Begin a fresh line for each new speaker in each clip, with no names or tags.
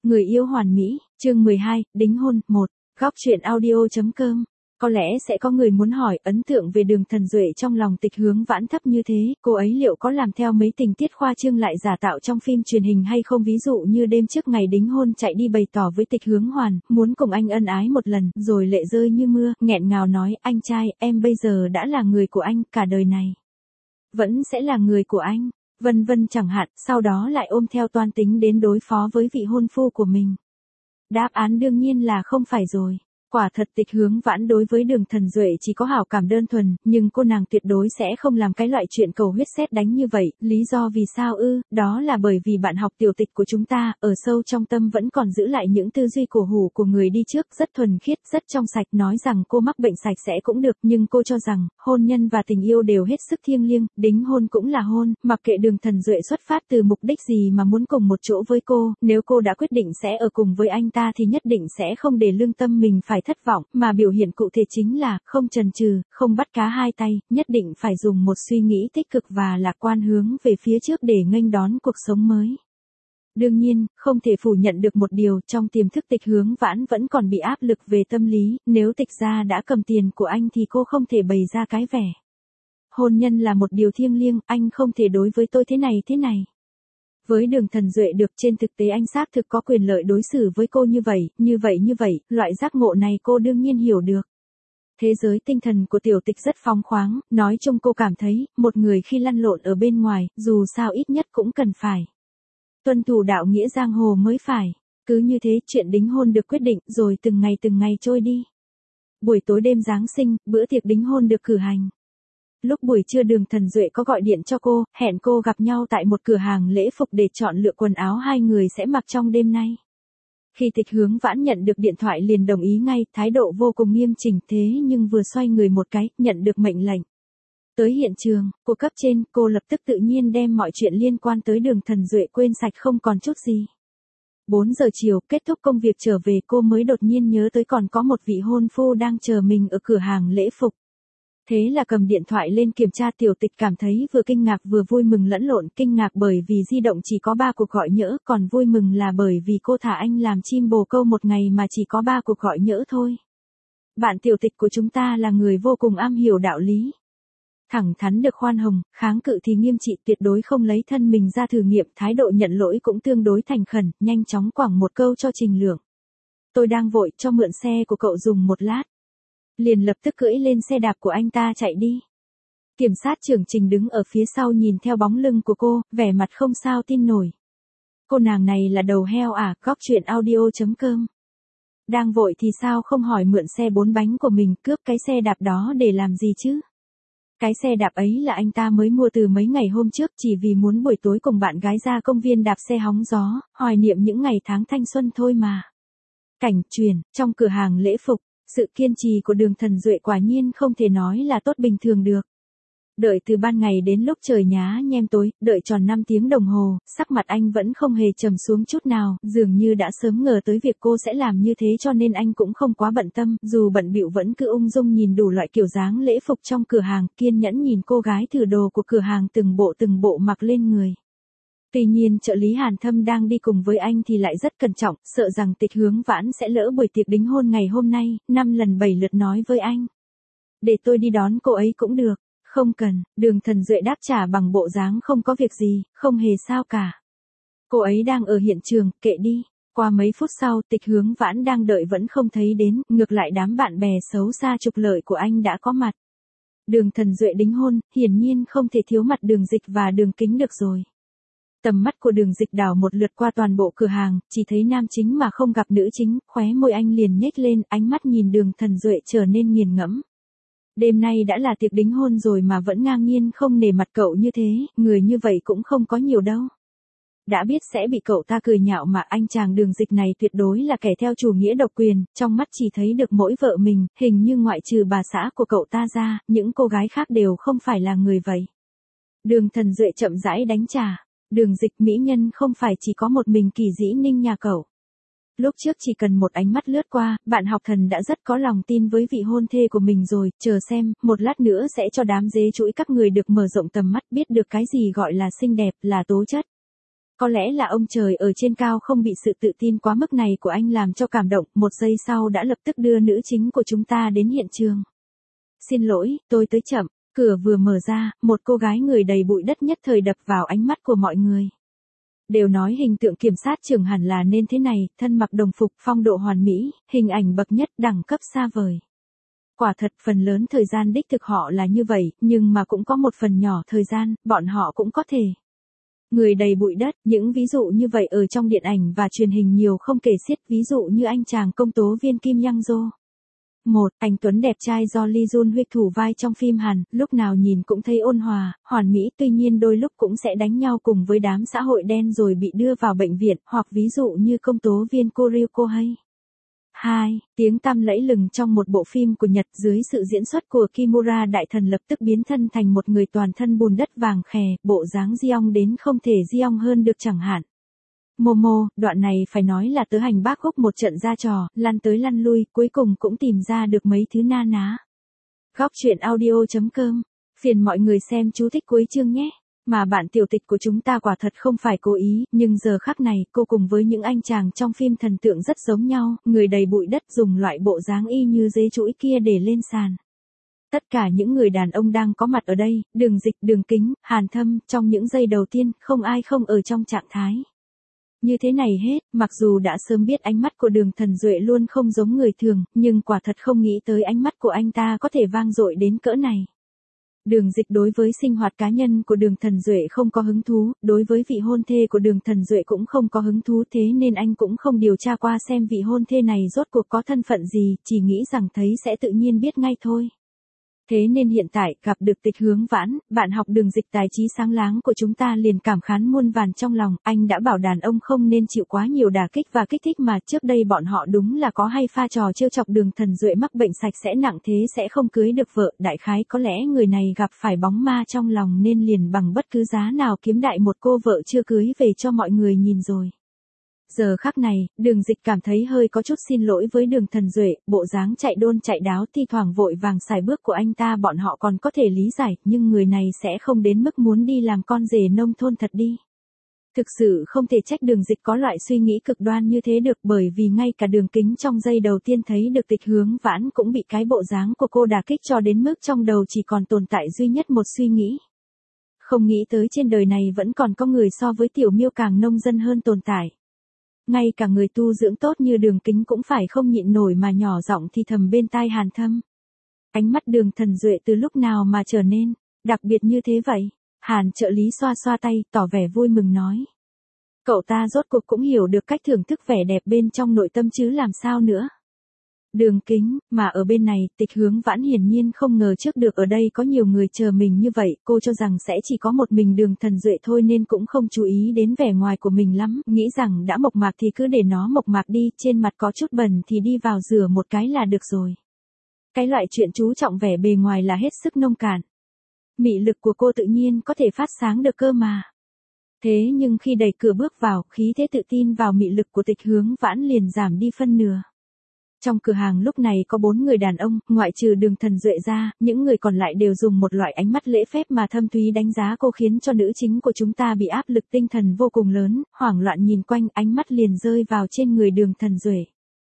Người yêu hoàn mỹ, chương 12, đính hôn, 1. Góc truyện audio.com. Có lẽ sẽ có người muốn hỏi, ấn tượng về Đường Thần Duệ trong lòng Tịch Hướng Vãn thấp như thế, cô ấy liệu có làm theo mấy tình tiết khoa trương lại giả tạo trong phim truyền hình hay không? Ví dụ như đêm trước ngày đính hôn chạy đi bày tỏ với Tịch Hướng Hoàn, muốn cùng anh ân ái một lần, rồi lệ rơi như mưa, nghẹn ngào nói, anh trai, em bây giờ đã là người của anh, cả đời này vẫn sẽ là người của anh, vân vân chẳng hạn, sau đó lại ôm theo toan tính đến đối phó với vị hôn phu của mình. Đáp án đương nhiên là không phải rồi. Quả thật Tịch Hướng Vãn đối với Đường Thần Duệ chỉ có hảo cảm đơn thuần, nhưng cô nàng tuyệt đối sẽ không làm cái loại chuyện cầu huyết sét đánh như vậy. Lý do vì sao ư? Đó là bởi vì bạn học tiểu Tịch của chúng ta, ở sâu trong tâm vẫn còn giữ lại những tư duy cổ hủ của người đi trước, rất thuần khiết, rất trong sạch. Nói rằng cô mắc bệnh sạch sẽ cũng được, nhưng cô cho rằng, hôn nhân và tình yêu đều hết sức thiêng liêng, đính hôn cũng là hôn, mặc kệ Đường Thần Duệ xuất phát từ mục đích gì mà muốn cùng một chỗ với cô, nếu cô đã quyết định sẽ ở cùng với anh ta thì nhất định sẽ không để lương tâm mình phải thất vọng, mà biểu hiện cụ thể chính là, không chần chừ, không bắt cá hai tay, nhất định phải dùng một suy nghĩ tích cực và lạc quan hướng về phía trước để nghênh đón cuộc sống mới. Đương nhiên, không thể phủ nhận được một điều, trong tiềm thức Tịch Hướng Vãn vẫn còn bị áp lực về tâm lý, nếu Tịch gia đã cầm tiền của anh thì cô không thể bày ra cái vẻ. Hôn nhân là một điều thiêng liêng, anh không thể đối với tôi thế này. Với Đường Thần Duệ được, trên thực tế anh xác thực có quyền lợi đối xử với cô như vậy, loại giác ngộ này cô đương nhiên hiểu được. Thế giới tinh thần của tiểu Tịch rất phóng khoáng, nói chung cô cảm thấy, một người khi lăn lộn ở bên ngoài, dù sao ít nhất cũng cần phải tuân thủ đạo nghĩa giang hồ mới phải. Cứ như thế chuyện đính hôn được quyết định, rồi từng ngày trôi đi. Buổi tối đêm Giáng sinh, bữa tiệc đính hôn được cử hành. Lúc buổi trưa Đường Thần Duệ có gọi điện cho cô, hẹn cô gặp nhau tại một cửa hàng lễ phục để chọn lựa quần áo hai người sẽ mặc trong đêm nay. Khi Tịch Hướng Vãn nhận được điện thoại liền đồng ý ngay, thái độ vô cùng nghiêm chỉnh, thế nhưng vừa xoay người một cái, nhận được mệnh lệnh tới hiện trường của cấp trên, cô lập tức tự nhiên đem mọi chuyện liên quan tới Đường Thần Duệ quên sạch không còn chút gì. 4 giờ chiều, kết thúc công việc trở về cô mới đột nhiên nhớ tới còn có một vị hôn phu đang chờ mình ở cửa hàng lễ phục. Thế là cầm điện thoại lên kiểm tra, tiểu Tịch cảm thấy vừa kinh ngạc vừa vui mừng lẫn lộn, kinh ngạc bởi vì di động chỉ có 3 cuộc gọi nhỡ, còn vui mừng là bởi vì cô thả anh làm chim bồ câu một ngày mà chỉ có 3 cuộc gọi nhỡ thôi. Bạn tiểu Tịch của chúng ta là người vô cùng am hiểu đạo lý. Thẳng thắn được khoan hồng, kháng cự thì nghiêm trị, tuyệt đối không lấy thân mình ra thử nghiệm, thái độ nhận lỗi cũng tương đối thành khẩn, nhanh chóng quẳng một câu cho Trình Lượng. Tôi đang vội, cho mượn xe của cậu dùng một lát. Liền lập tức cưỡi lên xe đạp của anh ta chạy đi. Kiểm sát trưởng Trình đứng ở phía sau nhìn theo bóng lưng của cô, vẻ mặt không sao tin nổi. Cô nàng này là đầu heo à? Góc truyện audio.com. Đang vội thì sao không hỏi mượn xe 4 bánh của mình, cướp cái xe đạp đó để làm gì chứ? Cái xe đạp ấy là anh ta mới mua từ mấy ngày hôm trước, chỉ vì muốn buổi tối cùng bạn gái ra công viên đạp xe hóng gió, hoài niệm những ngày tháng thanh xuân thôi mà. Cảnh truyền, trong cửa hàng lễ phục, sự kiên trì của Đường Thần Duệ quả nhiên không thể nói là tốt bình thường được. Đợi từ ban ngày đến lúc trời nhá nhem tối, đợi tròn 5 tiếng đồng hồ, sắc mặt anh vẫn không hề trầm xuống chút nào, dường như đã sớm ngờ tới việc cô sẽ làm như thế cho nên anh cũng không quá bận tâm, dù bận bịu vẫn cứ ung dung nhìn đủ loại kiểu dáng lễ phục trong cửa hàng, kiên nhẫn nhìn cô gái thử đồ của cửa hàng từng bộ mặc lên người. Tuy nhiên trợ lý Hàn Thâm đang đi cùng với anh thì lại rất cẩn trọng, sợ rằng Tịch Hướng Vãn sẽ lỡ buổi tiệc đính hôn ngày hôm nay, 5 lần 7 lượt nói với anh. Để tôi đi đón cô ấy cũng được. Không cần, Đường Thần Duệ đáp trả bằng bộ dáng không có việc gì, không hề sao cả. Cô ấy đang ở hiện trường, kệ đi. Qua mấy phút sau, Tịch Hướng Vãn đang đợi vẫn không thấy đến, ngược lại đám bạn bè xấu xa trục lợi của anh đã có mặt. Đường Thần Duệ đính hôn, hiển nhiên không thể thiếu mặt Đường Dịch và Đường Kính được rồi. Tầm mắt của Đường Dịch đảo một lượt qua toàn bộ cửa hàng, chỉ thấy nam chính mà không gặp nữ chính, khóe môi anh liền nhếch lên, ánh mắt nhìn Đường Thần Duệ trở nên nghiền ngẫm. Đêm nay đã là tiệc đính hôn rồi mà vẫn ngang nhiên không nể mặt cậu như thế, người như vậy cũng không có nhiều đâu. Đã biết sẽ bị cậu ta cười nhạo mà anh chàng Đường Dịch này tuyệt đối là kẻ theo chủ nghĩa độc quyền, trong mắt chỉ thấy được mỗi vợ mình, hình như ngoại trừ bà xã của cậu ta ra, những cô gái khác đều không phải là người vậy. Đường Thần Duệ chậm rãi đánh trả, Đường Dịch mỹ nhân không phải chỉ có một mình Kỳ Dĩ Ninh nhà cậu. Lúc trước chỉ cần một ánh mắt lướt qua, bạn học thần đã rất có lòng tin với vị hôn thê của mình rồi, chờ xem, một lát nữa sẽ cho đám dế chuỗi các người được mở rộng tầm mắt, biết được cái gì gọi là xinh đẹp, là tố chất. Có lẽ là ông trời ở trên cao không bị sự tự tin quá mức này của anh làm cho cảm động, một giây sau đã lập tức đưa nữ chính của chúng ta đến hiện trường. Xin lỗi, tôi tới chậm. Cửa vừa mở ra, một cô gái người đầy bụi đất nhất thời đập vào ánh mắt của mọi người. Đều nói hình tượng kiểm sát trưởng hẳn là nên thế này, thân mặc đồng phục, phong độ hoàn mỹ, hình ảnh bậc nhất, đẳng cấp xa vời. Quả thật phần lớn thời gian đích thực họ là như vậy, nhưng mà cũng có một phần nhỏ thời gian, bọn họ cũng có thể. Người đầy bụi đất, những ví dụ như vậy ở trong điện ảnh và truyền hình nhiều không kể xiết, ví dụ như anh chàng công tố viên Kim Yang Jo. Anh Tuấn đẹp trai do Lee Jun Hyuk thủ vai trong phim Hàn, lúc nào nhìn cũng thấy ôn hòa, hoàn mỹ, tuy nhiên đôi lúc cũng sẽ đánh nhau cùng với đám xã hội đen rồi bị đưa vào bệnh viện, hoặc ví dụ như công tố viên Ko Ryu Kohei. 2. Tiếng tăm lẫy lừng trong một bộ phim của Nhật dưới sự diễn xuất của Kimura đại thần lập tức biến thân thành một người toàn thân bùn đất vàng khè, bộ dáng Jeong đến không thể Jeong hơn được chẳng hạn. Momo, đoạn này phải nói là tớ hành bác húc một trận ra trò, lăn tới lăn lui, cuối cùng cũng tìm ra được mấy thứ na ná. Góc truyện audio.com. Phiền mọi người xem chú thích cuối chương nhé. Mà bạn tiểu tịch của chúng ta quả thật không phải cố ý, nhưng giờ khắc này, cô cùng với những anh chàng trong phim thần tượng rất giống nhau, người đầy bụi đất dùng loại bộ dáng y như dế chuỗi kia để lên sàn. Tất cả những người đàn ông đang có mặt ở đây, Đường Dịch, Đường Kính, Hàn Thâm, trong những giây đầu tiên, không ai không ở trong trạng thái như thế này hết, mặc dù đã sớm biết ánh mắt của Đường Thần Duệ luôn không giống người thường, nhưng quả thật không nghĩ tới ánh mắt của anh ta có thể vang dội đến cỡ này. Đường Dịch đối với sinh hoạt cá nhân của Đường Thần Duệ không có hứng thú, đối với vị hôn thê của Đường Thần Duệ cũng không có hứng thú, thế nên anh cũng không điều tra qua xem vị hôn thê này rốt cuộc có thân phận gì, chỉ nghĩ rằng thấy sẽ tự nhiên biết ngay thôi. Thế nên hiện tại, gặp được Tịch Hướng Vãn, bạn học Đường Dịch tài trí sáng láng của chúng ta liền cảm khán muôn vàn trong lòng, anh đã bảo đàn ông không nên chịu quá nhiều đả kích và kích thích mà trước đây bọn họ đúng là có hay pha trò trêu chọc Đường Thần Duệ mắc bệnh sạch sẽ nặng thế sẽ không cưới được vợ, đại khái có lẽ người này gặp phải bóng ma trong lòng nên liền bằng bất cứ giá nào kiếm đại một cô vợ chưa cưới về cho mọi người nhìn rồi. Giờ khắc này, Đường Dịch cảm thấy hơi có chút xin lỗi với Đường Thần Duệ, bộ dáng chạy đôn chạy đáo thi thoảng vội vàng xài bước của anh ta bọn họ còn có thể lý giải, nhưng người này sẽ không đến mức muốn đi làm con rể nông thôn thật đi. Thực sự không thể trách Đường Dịch có loại suy nghĩ cực đoan như thế được, bởi vì ngay cả Đường Kính trong giây đầu tiên thấy được Tịch Hướng Vãn cũng bị cái bộ dáng của cô đả kích cho đến mức trong đầu chỉ còn tồn tại duy nhất một suy nghĩ. Không nghĩ tới trên đời này vẫn còn có người so với Tiểu Miêu càng nông dân hơn tồn tại. Ngay cả người tu dưỡng tốt như Đường Kính cũng phải không nhịn nổi mà nhỏ giọng thì thầm bên tai Hàn Thâm. Ánh mắt Đường Thần Duệ từ lúc nào mà trở nên đặc biệt như thế vậy? Hàn trợ lý xoa xoa tay, tỏ vẻ vui mừng nói. Cậu ta rốt cuộc cũng hiểu được cách thưởng thức vẻ đẹp bên trong nội tâm chứ làm sao nữa. Đường Kính, mà ở bên này, Tịch Hướng Vãn hiển nhiên không ngờ trước được ở đây có nhiều người chờ mình như vậy, cô cho rằng sẽ chỉ có một mình Đường Thần Duệ thôi nên cũng không chú ý đến vẻ ngoài của mình lắm, nghĩ rằng đã mộc mạc thì cứ để nó mộc mạc đi, trên mặt có chút bẩn thì đi vào rửa một cái là được rồi. Cái loại chuyện chú trọng vẻ bề ngoài là hết sức nông cạn. Mị lực của cô tự nhiên có thể phát sáng được cơ mà. Thế nhưng khi đẩy cửa bước vào, khí thế tự tin vào mị lực của Tịch Hướng Vãn liền giảm đi phân nửa. Trong cửa hàng lúc này có 4 người đàn ông, ngoại trừ Đường Thần Duệ ra, những người còn lại đều dùng một loại ánh mắt lễ phép mà thâm thúy đánh giá cô, khiến cho nữ chính của chúng ta bị áp lực tinh thần vô cùng lớn, hoảng loạn nhìn quanh, ánh mắt liền rơi vào trên người Đường Thần Duệ.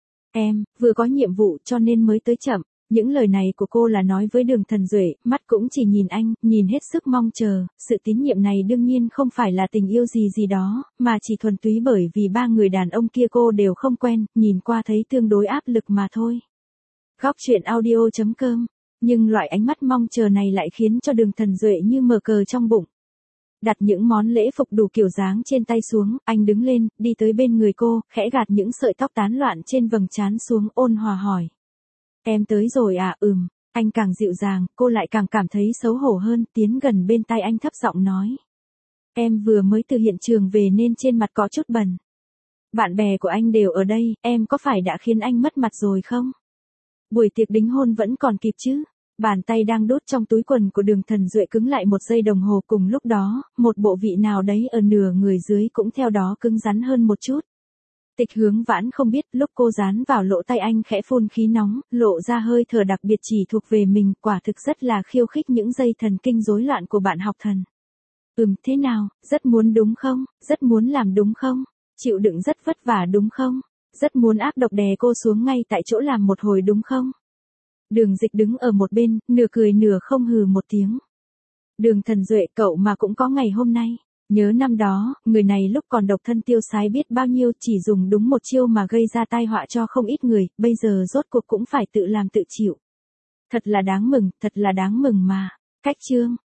Em, vừa có nhiệm vụ cho nên mới tới chậm. Những lời này của cô là nói với Đường Thần Duệ, mắt cũng chỉ nhìn anh, nhìn hết sức mong chờ, sự tín nhiệm này đương nhiên không phải là tình yêu gì gì đó, mà chỉ thuần túy bởi vì 3 người đàn ông kia cô đều không quen, nhìn qua thấy tương đối áp lực mà thôi. Góc truyện audio.com. Nhưng loại ánh mắt mong chờ này lại khiến cho Đường Thần Duệ như mở cờ trong bụng. Đặt những món lễ phục đủ kiểu dáng trên tay xuống, anh đứng lên, đi tới bên người cô, khẽ gạt những sợi tóc tán loạn trên vầng trán xuống, ôn hòa hỏi. Em tới rồi à? Anh càng dịu dàng, cô lại càng cảm thấy xấu hổ hơn, tiến gần bên tai anh thấp giọng nói. Em vừa mới từ hiện trường về nên trên mặt có chút bẩn. Bạn bè của anh đều ở đây, em có phải đã khiến anh mất mặt rồi không? Buổi tiệc đính hôn vẫn còn kịp chứ? Bàn tay đang đút trong túi quần của Đường Thần Duệ cứng lại một giây đồng hồ, cùng lúc đó, một bộ vị nào đấy ở nửa người dưới cũng theo đó cứng rắn hơn một chút. Tịch Hướng Vãn không biết, lúc cô dán vào lỗ tai anh khẽ phun khí nóng, lộ ra hơi thở đặc biệt chỉ thuộc về mình, quả thực rất là khiêu khích những dây thần kinh rối loạn của bạn học thần. Thế nào, rất muốn đúng không? Rất muốn làm đúng không? Chịu đựng rất vất vả đúng không? Rất muốn ác độc đè cô xuống ngay tại chỗ làm một hồi đúng không? Đường Dịch đứng ở một bên, nửa cười nửa không hừ một tiếng. Đường Thần Duệ, cậu mà cũng có ngày hôm nay. Nhớ năm đó, người này lúc còn độc thân tiêu sái biết bao nhiêu, chỉ dùng đúng một chiêu mà gây ra tai họa cho không ít người, bây giờ rốt cuộc cũng phải tự làm tự chịu. Thật là đáng mừng mà. Cách chương